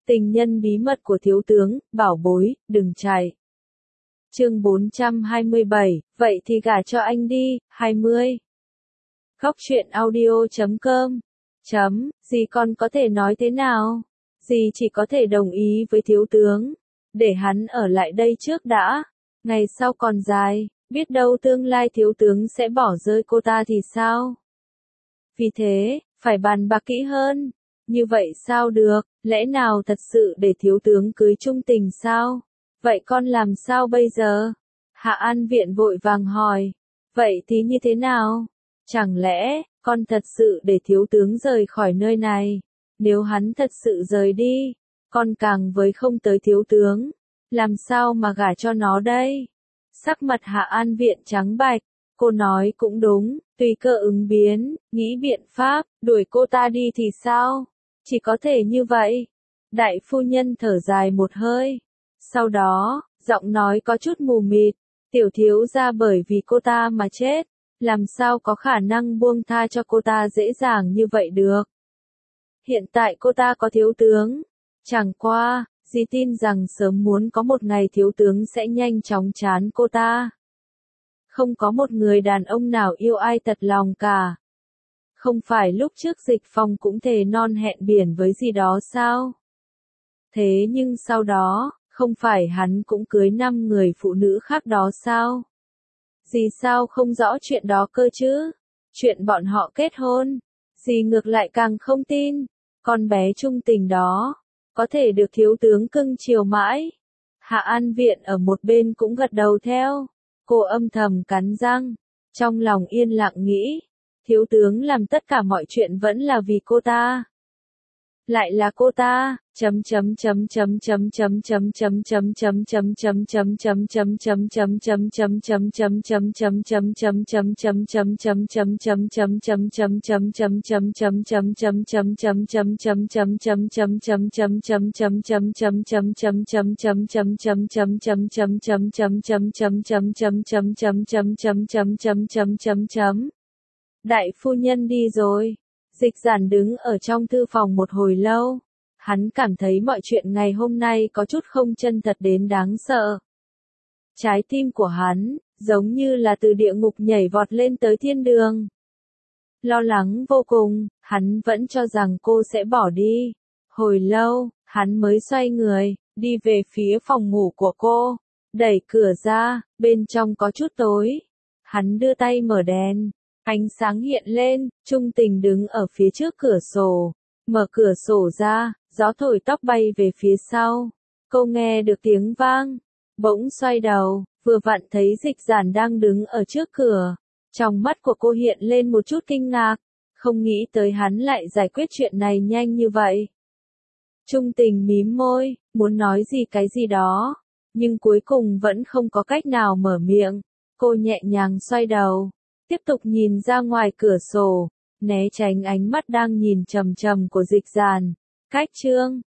Tình nhân bí mật của thiếu tướng, bảo bối, đừng chạy. Chương 427, vậy thì gả cho anh đi, 20. Góc truyện audio.com. Dì con có thể nói thế nào? Dì chỉ có thể đồng ý với thiếu tướng. Để hắn ở lại đây trước đã. Ngày sau còn dài, biết đâu tương lai thiếu tướng sẽ bỏ rơi cô ta thì sao? Vì thế, phải bàn bạc kỹ hơn. Như vậy sao được, lẽ nào thật sự để thiếu tướng cưới trung tình sao? Vậy con làm sao bây giờ? Hạ An Viện vội vàng hỏi. Vậy thì như thế nào? Chẳng lẽ, con thật sự để thiếu tướng rời khỏi nơi này? Nếu hắn thật sự rời đi, con càng với không tới thiếu tướng. Làm sao mà gả cho nó đây? Sắc mặt Hạ An Viện trắng bạch. Cô nói cũng đúng, tùy cơ ứng biến, nghĩ biện pháp, đuổi cô ta đi thì sao? Chỉ có thể như vậy. Đại phu nhân thở dài một hơi. Sau đó, giọng nói có chút mù mịt. Tiểu thiếu gia bởi vì cô ta mà chết. Làm sao có khả năng buông tha cho cô ta dễ dàng như vậy được? Hiện tại cô ta có thiếu tướng. Chẳng qua, dì tin rằng sớm muốn có một ngày thiếu tướng sẽ nhanh chóng chán cô ta. Không có một người đàn ông nào yêu ai thật lòng cả. Không phải lúc trước Dịch Phong cũng thề non hẹn biển với gì đó sao? Thế nhưng sau đó, không phải hắn cũng cưới 5 người phụ nữ khác đó sao? Dì sao không rõ chuyện đó cơ chứ? Chuyện bọn họ kết hôn, dì ngược lại càng không tin. Con bé trung tình đó, có thể được thiếu tướng cưng chiều mãi. Hạ An Viện ở một bên cũng gật đầu theo. Cô âm thầm cắn răng, trong lòng yên lặng nghĩ, thiếu tướng làm tất cả mọi chuyện vẫn là vì cô ta. Lại là cô ta, Đại phu nhân đi rồi. Dịch Giản đứng ở trong thư phòng một hồi lâu. Hắn cảm thấy mọi chuyện ngày hôm nay có chút không chân thật đến đáng sợ. Trái tim của hắn, giống như là từ địa ngục nhảy vọt lên tới thiên đường. Lo lắng vô cùng, hắn vẫn cho rằng cô sẽ bỏ đi. Hồi lâu, hắn mới xoay người, đi về phía phòng ngủ của cô. Đẩy cửa ra, bên trong có chút tối. Hắn đưa tay mở đèn. Ánh sáng hiện lên, Trung Tình đứng ở phía trước cửa sổ. Mở cửa sổ ra, gió thổi tóc bay về phía sau. Cô nghe được tiếng vang. Bỗng xoay đầu, vừa vặn thấy Dịch Giản đang đứng ở trước cửa. Trong mắt của cô hiện lên một chút kinh ngạc. Không nghĩ tới hắn lại giải quyết chuyện này nhanh như vậy. Trung Tình mím môi, muốn nói gì cái gì đó. Nhưng cuối cùng vẫn không có cách nào mở miệng. Cô nhẹ nhàng xoay đầu. Tiếp tục nhìn ra ngoài cửa sổ, né tránh ánh mắt đang nhìn chằm chằm của Dịch Giản. Cách chương